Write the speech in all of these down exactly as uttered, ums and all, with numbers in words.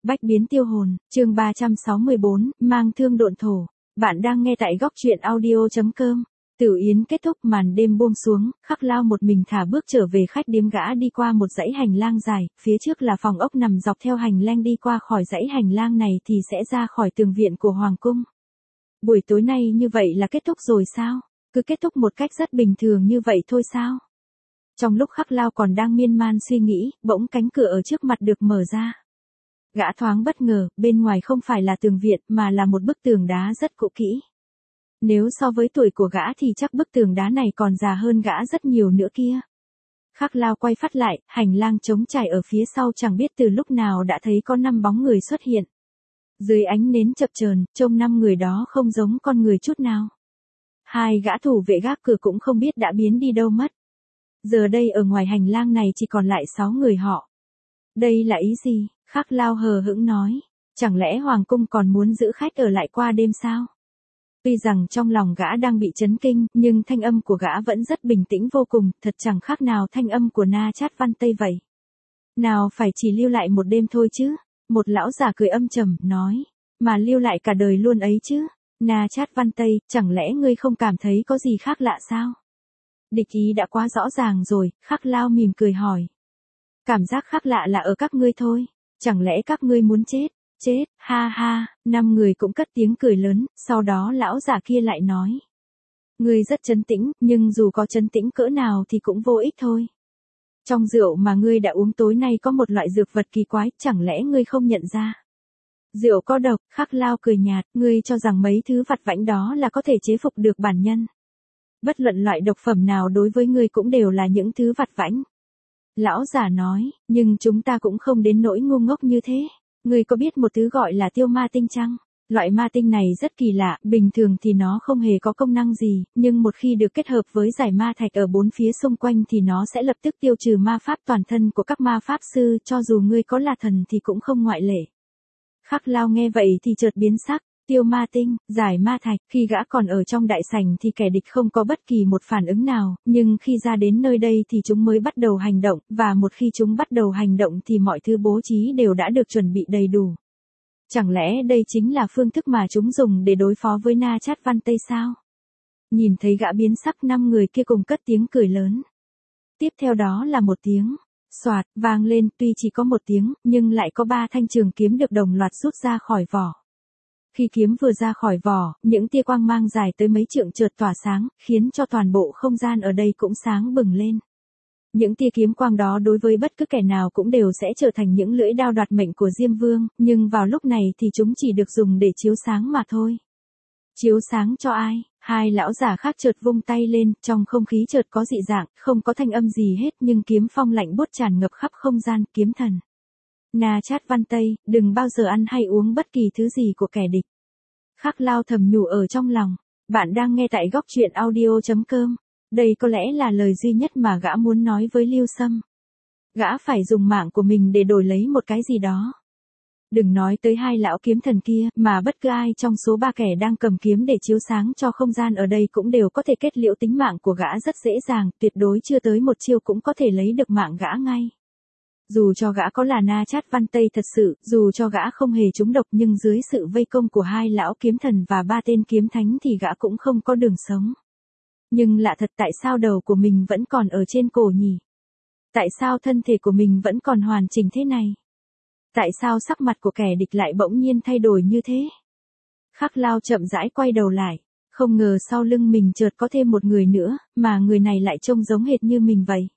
Bách biến tiêu hồn, chương ba trăm sáu mươi bốn, mang thương độn thổ. Bạn đang nghe tại góc truyện audio chấm com. Tử yến kết thúc, màn đêm buông xuống, Khắc Lao một mình thả bước trở về khách điếm. Gã đi qua một dãy hành lang dài, phía trước là phòng ốc nằm dọc theo hành lang, đi qua khỏi dãy hành lang này thì sẽ ra khỏi tường viện của hoàng cung. Buổi tối nay như vậy là kết thúc rồi sao? Cứ kết thúc một cách rất bình thường như vậy thôi sao? Trong lúc Khắc Lao còn đang miên man suy nghĩ, bỗng cánh cửa ở trước mặt được mở ra. Gã thoáng bất ngờ, bên ngoài không phải là tường viện mà là một bức tường đá rất cũ kỹ. Nếu so với tuổi của gã thì chắc bức tường đá này còn già hơn gã rất nhiều nữa kia. Khắc Lao quay phát lại, hành lang trống trải ở phía sau, chẳng biết từ lúc nào đã thấy có năm bóng người xuất hiện. Dưới ánh nến chập chờn, trông năm người đó không giống con người chút nào. Hai gã thủ vệ gác cửa cũng không biết đã biến đi đâu mất. Giờ đây ở ngoài hành lang này chỉ còn lại sáu người họ. Đây là ý gì? Khắc Lao hờ hững nói. Chẳng lẽ hoàng cung còn muốn giữ khách ở lại qua đêm sao? Tuy rằng trong lòng gã đang bị chấn kinh, nhưng thanh âm của gã vẫn rất bình tĩnh vô cùng, thật chẳng khác nào thanh âm của Na Chát Văn Tây vậy. Nào phải chỉ lưu lại một đêm thôi chứ? Một lão già cười âm trầm, nói. Mà lưu lại cả đời luôn ấy chứ? Na Chát Văn Tây, chẳng lẽ ngươi không cảm thấy có gì khác lạ sao? Địch ý đã quá rõ ràng rồi, Khắc Lao mỉm cười hỏi. Cảm giác khác lạ là ở các ngươi thôi. Chẳng lẽ các ngươi muốn chết? Chết, ha ha, năm người cũng cất tiếng cười lớn, sau đó lão già kia lại nói. Ngươi rất trấn tĩnh, nhưng dù có trấn tĩnh cỡ nào thì cũng vô ích thôi. Trong rượu mà ngươi đã uống tối nay có một loại dược vật kỳ quái, chẳng lẽ ngươi không nhận ra? Rượu có độc, Khắc Lao cười nhạt, ngươi cho rằng mấy thứ vặt vãnh đó là có thể chế phục được bản nhân. Bất luận loại độc phẩm nào đối với ngươi cũng đều là những thứ vặt vãnh. Lão già nói, nhưng chúng ta cũng không đến nỗi ngu ngốc như thế. Ngươi có biết một thứ gọi là tiêu ma tinh chăng? Loại ma tinh này rất kỳ lạ, bình thường thì nó không hề có công năng gì, nhưng một khi được kết hợp với giải ma thạch ở bốn phía xung quanh thì nó sẽ lập tức tiêu trừ ma pháp toàn thân của các ma pháp sư, cho dù ngươi có là thần thì cũng không ngoại lệ. Khắc Lao nghe vậy thì chợt biến sắc. Tiêu ma tinh, giải ma thạch, khi gã còn ở trong đại sảnh thì kẻ địch không có bất kỳ một phản ứng nào, nhưng khi ra đến nơi đây thì chúng mới bắt đầu hành động, và một khi chúng bắt đầu hành động thì mọi thứ bố trí đều đã được chuẩn bị đầy đủ. Chẳng lẽ đây chính là phương thức mà chúng dùng để đối phó với Na Chát Văn Tây sao? Nhìn thấy gã biến sắc, năm người kia cùng cất tiếng cười lớn. Tiếp theo đó là một tiếng xoạt vang lên, tuy chỉ có một tiếng, nhưng lại có ba thanh trường kiếm được đồng loạt rút ra khỏi vỏ. Khi kiếm vừa ra khỏi vỏ, những tia quang mang dài tới mấy trượng chợt tỏa sáng, khiến cho toàn bộ không gian ở đây cũng sáng bừng lên. Những tia kiếm quang đó đối với bất cứ kẻ nào cũng đều sẽ trở thành những lưỡi đao đoạt mệnh của Diêm Vương, nhưng vào lúc này thì chúng chỉ được dùng để chiếu sáng mà thôi. Chiếu sáng cho ai? Hai lão giả khác chợt vung tay lên, trong không khí chợt có dị dạng, không có thanh âm gì hết nhưng kiếm phong lạnh buốt tràn ngập khắp không gian. Kiếm thần. Na Chát Văn Tây, đừng bao giờ ăn hay uống bất kỳ thứ gì của kẻ địch. Khắc Lao thầm nhủ ở trong lòng. Bạn đang nghe tại góc truyện audio chấm com. Đây có lẽ là lời duy nhất mà gã muốn nói với Lưu Sâm. Gã phải dùng mạng của mình để đổi lấy một cái gì đó. Đừng nói tới hai lão kiếm thần kia, mà bất cứ ai trong số ba kẻ đang cầm kiếm để chiếu sáng cho không gian ở đây cũng đều có thể kết liễu tính mạng của gã rất dễ dàng, tuyệt đối chưa tới một chiêu cũng có thể lấy được mạng gã ngay. Dù cho gã có là Na Chát Văn Tây thật sự, dù cho gã không hề trúng độc, nhưng dưới sự vây công của hai lão kiếm thần và ba tên kiếm thánh thì gã cũng không có đường sống. Nhưng lạ thật, tại sao đầu của mình vẫn còn ở trên cổ nhỉ? Tại sao thân thể của mình vẫn còn hoàn chỉnh thế này? Tại sao sắc mặt của kẻ địch lại bỗng nhiên thay đổi như thế? Khắc Lao chậm rãi quay đầu lại, không ngờ sau lưng mình chợt có thêm một người nữa, mà người này lại trông giống hệt như mình vậy.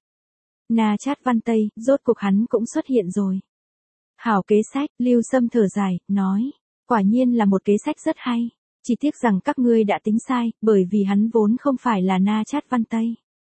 Na Chát Văn Tây, rốt cuộc hắn cũng xuất hiện rồi. Hảo kế sách, Lưu Sâm thở dài, nói. Quả nhiên là một kế sách rất hay. Chỉ tiếc rằng các ngươi đã tính sai, bởi vì hắn vốn không phải là Na Chát Văn Tây.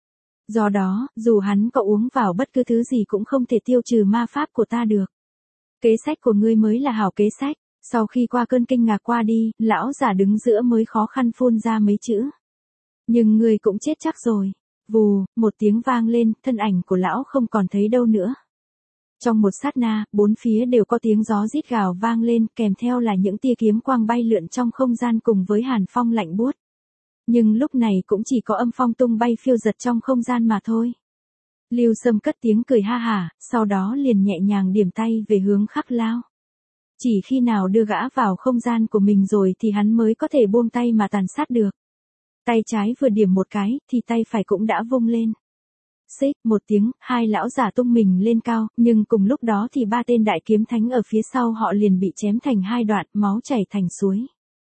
Do đó, dù hắn có uống vào bất cứ thứ gì cũng không thể tiêu trừ ma pháp của ta được. Kế sách của ngươi mới là hảo kế sách. Sau khi qua cơn kinh ngạc qua đi, lão già đứng giữa mới khó khăn phun ra mấy chữ. Nhưng ngươi cũng chết chắc rồi. Vù, một tiếng vang lên, thân ảnh của lão không còn thấy đâu nữa. Trong một sát na, bốn phía đều có tiếng gió rít gào vang lên, kèm theo là những tia kiếm quang bay lượn trong không gian cùng với hàn phong lạnh buốt. Nhưng lúc này cũng chỉ có âm phong tung bay phiêu dật trong không gian mà thôi. Lưu Sâm cất tiếng cười ha hả, sau đó liền nhẹ nhàng điểm tay về hướng Khắc Lao. Chỉ khi nào đưa gã vào không gian của mình rồi thì hắn mới có thể buông tay mà tàn sát được. Tay trái vừa điểm một cái, thì tay phải cũng đã vung lên. Xích một tiếng, hai lão giả tung mình lên cao, nhưng cùng lúc đó thì ba tên đại kiếm thánh ở phía sau họ liền bị chém thành hai đoạn, máu chảy thành suối.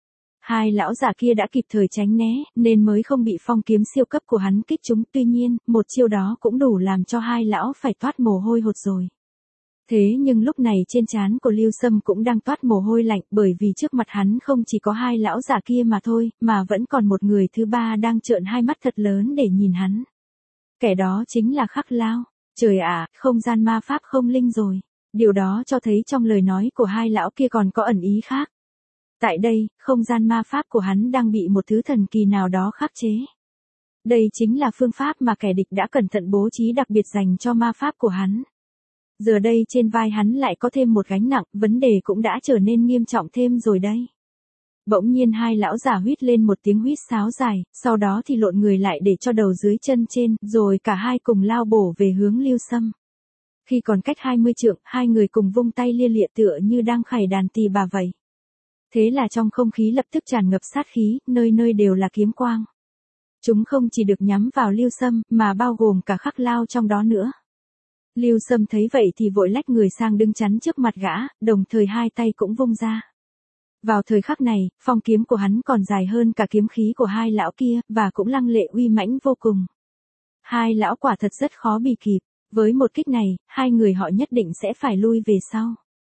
Hai lão giả kia đã kịp thời tránh né, nên mới không bị phong kiếm siêu cấp của hắn kích trúng, tuy nhiên, một chiêu đó cũng đủ làm cho hai lão phải toát mồ hôi hột rồi. Thế nhưng lúc này trên trán của Lưu Sâm cũng đang toát mồ hôi lạnh, bởi vì trước mặt hắn không chỉ có hai lão giả kia mà thôi, mà vẫn còn một người thứ ba đang trợn hai mắt thật lớn để nhìn hắn. Kẻ đó chính là Khắc Lao. Trời ạ, không gian ma pháp không linh rồi. Điều đó cho thấy trong lời nói của hai lão kia còn có ẩn ý khác. Tại đây, không gian ma pháp của hắn đang bị một thứ thần kỳ nào đó khắc chế. Đây chính là phương pháp mà kẻ địch đã cẩn thận bố trí đặc biệt dành cho ma pháp của hắn. Giờ đây trên vai hắn lại có thêm một gánh nặng, vấn đề cũng đã trở nên nghiêm trọng thêm rồi đây. Bỗng nhiên hai lão giả huýt lên một tiếng huýt sáo dài, sau đó thì lộn người lại để cho đầu dưới chân trên, rồi cả hai cùng lao bổ về hướng Lưu Sâm. Khi còn cách hai mươi trượng, hai người cùng vung tay lia lịa tựa như đang khải đàn tỳ bà vậy. Thế là trong không khí lập tức tràn ngập sát khí, nơi nơi đều là kiếm quang. Chúng không chỉ được nhắm vào Lưu Sâm, mà bao gồm cả Khắc Lao trong đó nữa. Lưu Sâm thấy vậy thì vội lách người sang đứng chắn trước mặt gã, đồng thời hai tay cũng vung ra. Vào thời khắc này, phong kiếm của hắn còn dài hơn cả kiếm khí của hai lão kia, và cũng lăng lệ uy mãnh vô cùng. Hai lão quả thật rất khó bị kịp, với một kích này, hai người họ nhất định sẽ phải lui về sau.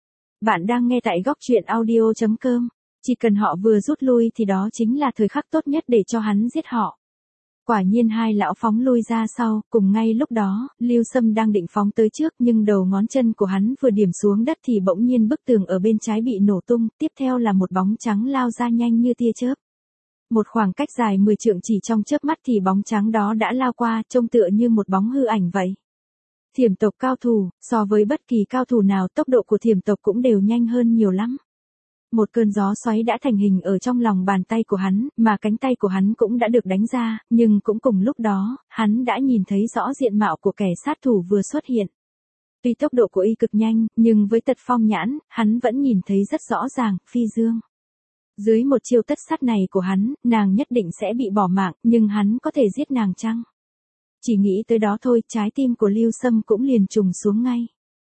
Bạn đang nghe tại góc truyện audio chấm com, chỉ cần họ vừa rút lui thì đó chính là thời khắc tốt nhất để cho hắn giết họ. Quả nhiên hai lão phóng lui ra sau, cùng ngay lúc đó, Lưu Sâm đang định phóng tới trước nhưng đầu ngón chân của hắn vừa điểm xuống đất thì bỗng nhiên bức tường ở bên trái bị nổ tung, tiếp theo là một bóng trắng lao ra nhanh như tia chớp. Một khoảng cách dài mười trượng chỉ trong chớp mắt thì bóng trắng đó đã lao qua, trông tựa như một bóng hư ảnh vậy. Thiểm tộc cao thủ, so với bất kỳ cao thủ nào tốc độ của thiểm tộc cũng đều nhanh hơn nhiều lắm. Một cơn gió xoáy đã thành hình ở trong lòng bàn tay của hắn, mà cánh tay của hắn cũng đã được đánh ra, nhưng cũng cùng lúc đó, hắn đã nhìn thấy rõ diện mạo của kẻ sát thủ vừa xuất hiện. Tuy tốc độ của y cực nhanh, nhưng với tật phong nhãn, hắn vẫn nhìn thấy rất rõ ràng, Phi Dương. Dưới một chiêu tất sát này của hắn, nàng nhất định sẽ bị bỏ mạng, nhưng hắn có thể giết nàng chăng? Chỉ nghĩ tới đó thôi, trái tim của Lưu Sâm cũng liền trùng xuống ngay.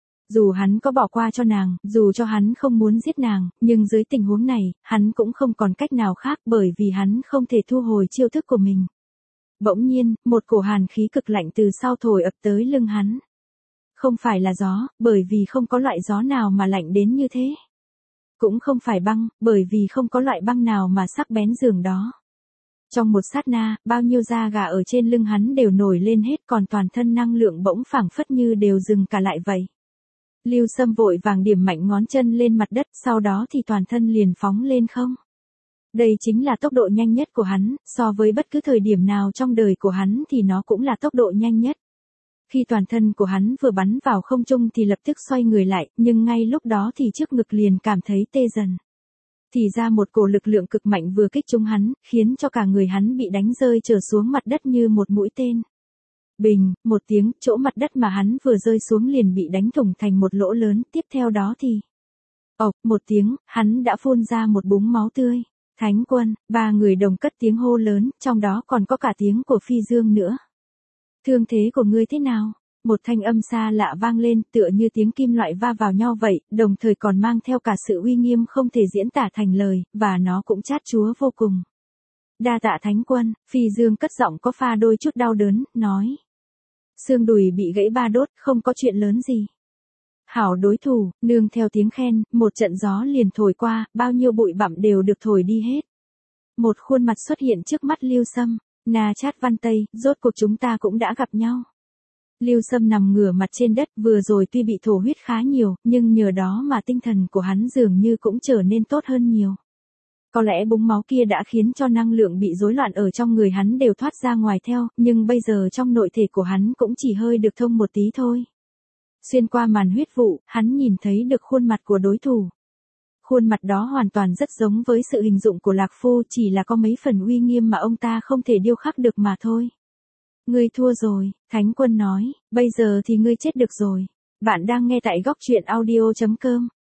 Dù hắn có bỏ qua cho nàng, dù cho hắn không muốn giết nàng, nhưng dưới tình huống này, hắn cũng không còn cách nào khác bởi vì hắn không thể thu hồi chiêu thức của mình. Bỗng nhiên, một cổ hàn khí cực lạnh từ sau thổi ập tới lưng hắn. Không phải là gió, bởi vì không có loại gió nào mà lạnh đến như thế. Cũng không phải băng, bởi vì không có loại băng nào mà sắc bén dường đó. Trong một sát na, bao nhiêu da gà ở trên lưng hắn đều nổi lên hết, còn toàn thân năng lượng bỗng phảng phất như đều dừng cả lại vậy. Lưu Sâm vội vàng điểm mạnh ngón chân lên mặt đất, sau đó thì toàn thân liền phóng lên không. Đây chính là tốc độ nhanh nhất của hắn, so với bất cứ thời điểm nào trong đời của hắn thì nó cũng là tốc độ nhanh nhất. Khi toàn thân của hắn vừa bắn vào không trung thì lập tức xoay người lại, nhưng ngay lúc đó thì trước ngực liền cảm thấy tê dần. Thì ra một cổ lực lượng cực mạnh vừa kích trúng hắn, khiến cho cả người hắn bị đánh rơi trở xuống mặt đất như một mũi tên. Bình, một tiếng, chỗ mặt đất mà hắn vừa rơi xuống liền bị đánh thủng thành một lỗ lớn, tiếp theo đó thì... ộc, một tiếng, hắn đã phun ra một búng máu tươi. Thánh quân, ba người đồng cất tiếng hô lớn, trong đó còn có cả tiếng của Phi Dương nữa. Thương thế của ngươi thế nào? Một thanh âm xa lạ vang lên, tựa như tiếng kim loại va vào nhau vậy, đồng thời còn mang theo cả sự uy nghiêm không thể diễn tả thành lời, và nó cũng chát chúa vô cùng. Đa tạ Thánh quân, Phi Dương cất giọng có pha đôi chút đau đớn, nói. Xương đùi bị gãy ba đốt, không có chuyện lớn gì. Hảo đối thủ, nương theo tiếng khen, một trận gió liền thổi qua, bao nhiêu bụi bặm đều được thổi đi hết. Một khuôn mặt xuất hiện trước mắt Lưu Sâm, Na Chát Văn Tây, rốt cuộc chúng ta cũng đã gặp nhau. Lưu Sâm nằm ngửa mặt trên đất, vừa rồi tuy bị thổ huyết khá nhiều, nhưng nhờ đó mà tinh thần của hắn dường như cũng trở nên tốt hơn nhiều. Có lẽ búng máu kia đã khiến cho năng lượng bị rối loạn ở trong người hắn đều thoát ra ngoài theo, nhưng bây giờ trong nội thể của hắn cũng chỉ hơi được thông một tí thôi. Xuyên qua màn huyết vụ, hắn nhìn thấy được khuôn mặt của đối thủ. Khuôn mặt đó hoàn toàn rất giống với sự hình dụng của Lạc Phu, chỉ là có mấy phần uy nghiêm mà ông ta không thể điêu khắc được mà thôi. Ngươi thua rồi, Thánh quân nói, bây giờ thì ngươi chết được rồi. Bạn đang nghe tại góc truyện audio chấm com.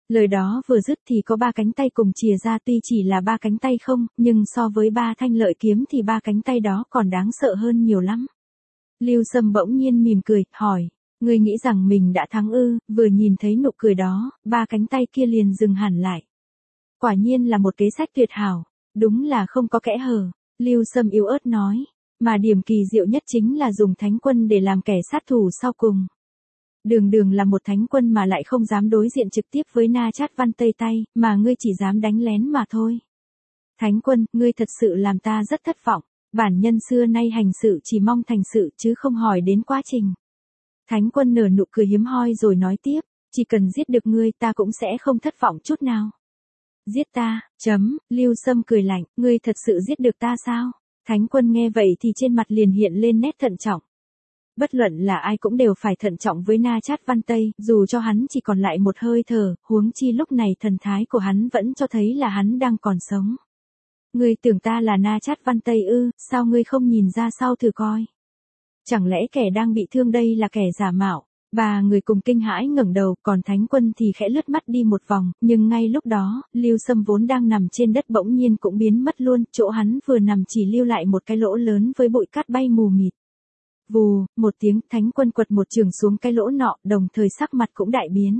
Lời đó vừa dứt thì có ba cánh tay cùng chìa ra, tuy chỉ là ba cánh tay không, nhưng so với ba thanh lợi kiếm thì ba cánh tay đó còn đáng sợ hơn nhiều lắm. Lưu Sâm bỗng nhiên mỉm cười, hỏi, ngươi nghĩ rằng mình đã thắng ư? Vừa nhìn thấy nụ cười đó, ba cánh tay kia liền dừng hẳn lại. Quả nhiên là một kế sách tuyệt hảo, đúng là không có kẽ hở. Lưu Sâm yếu ớt nói, mà điểm kỳ diệu nhất chính là dùng thánh quân để làm kẻ sát thủ sau cùng. Đường đường là một thánh quân mà lại không dám đối diện trực tiếp với Na Chát Văn Tây tay, mà ngươi chỉ dám đánh lén mà thôi. Thánh quân, ngươi thật sự làm ta rất thất vọng, bản nhân xưa nay hành sự chỉ mong thành sự chứ không hỏi đến quá trình. Thánh quân nở nụ cười hiếm hoi rồi nói tiếp, chỉ cần giết được ngươi ta cũng sẽ không thất vọng chút nào. Giết ta, chấm, Lưu Sâm cười lạnh, ngươi thật sự giết được ta sao? Thánh quân nghe vậy thì trên mặt liền hiện lên nét thận trọng. Bất luận là ai cũng đều phải thận trọng với Na Chát Văn Tây, dù cho hắn chỉ còn lại một hơi thở, huống chi lúc này thần thái của hắn vẫn cho thấy là hắn đang còn sống. Ngươi tưởng ta là Na Chát Văn Tây ư, sao ngươi không nhìn ra sau thử coi? Chẳng lẽ kẻ đang bị thương đây là kẻ giả mạo? Ba người cùng kinh hãi ngẩng đầu, còn thánh quân thì khẽ lướt mắt đi một vòng, nhưng ngay lúc đó, Lưu Sâm vốn đang nằm trên đất bỗng nhiên cũng biến mất luôn, chỗ hắn vừa nằm chỉ lưu lại một cái lỗ lớn với bụi cát bay mù mịt. Vù, một tiếng, thánh quân quật một trường xuống cái lỗ nọ, đồng thời sắc mặt cũng đại biến.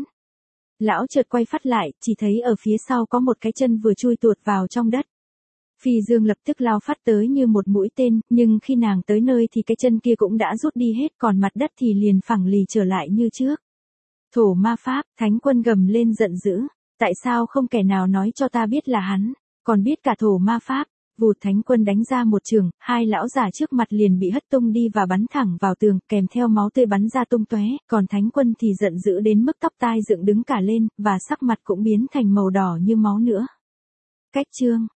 Lão chợt quay phát lại, chỉ thấy ở phía sau có một cái chân vừa chui tuột vào trong đất. Phi Dương lập tức lao phát tới như một mũi tên, nhưng khi nàng tới nơi thì cái chân kia cũng đã rút đi hết, còn mặt đất thì liền phẳng lì trở lại như trước. Thổ ma pháp, thánh quân gầm lên giận dữ, tại sao không kẻ nào nói cho ta biết là hắn, còn biết cả thổ ma pháp. Vụt, thánh quân đánh ra một trường, hai lão già trước mặt liền bị hất tung đi và bắn thẳng vào tường, kèm theo máu tươi bắn ra tung tóe, còn thánh quân thì giận dữ đến mức tóc tai dựng đứng cả lên, và sắc mặt cũng biến thành màu đỏ như máu nữa. Cách chương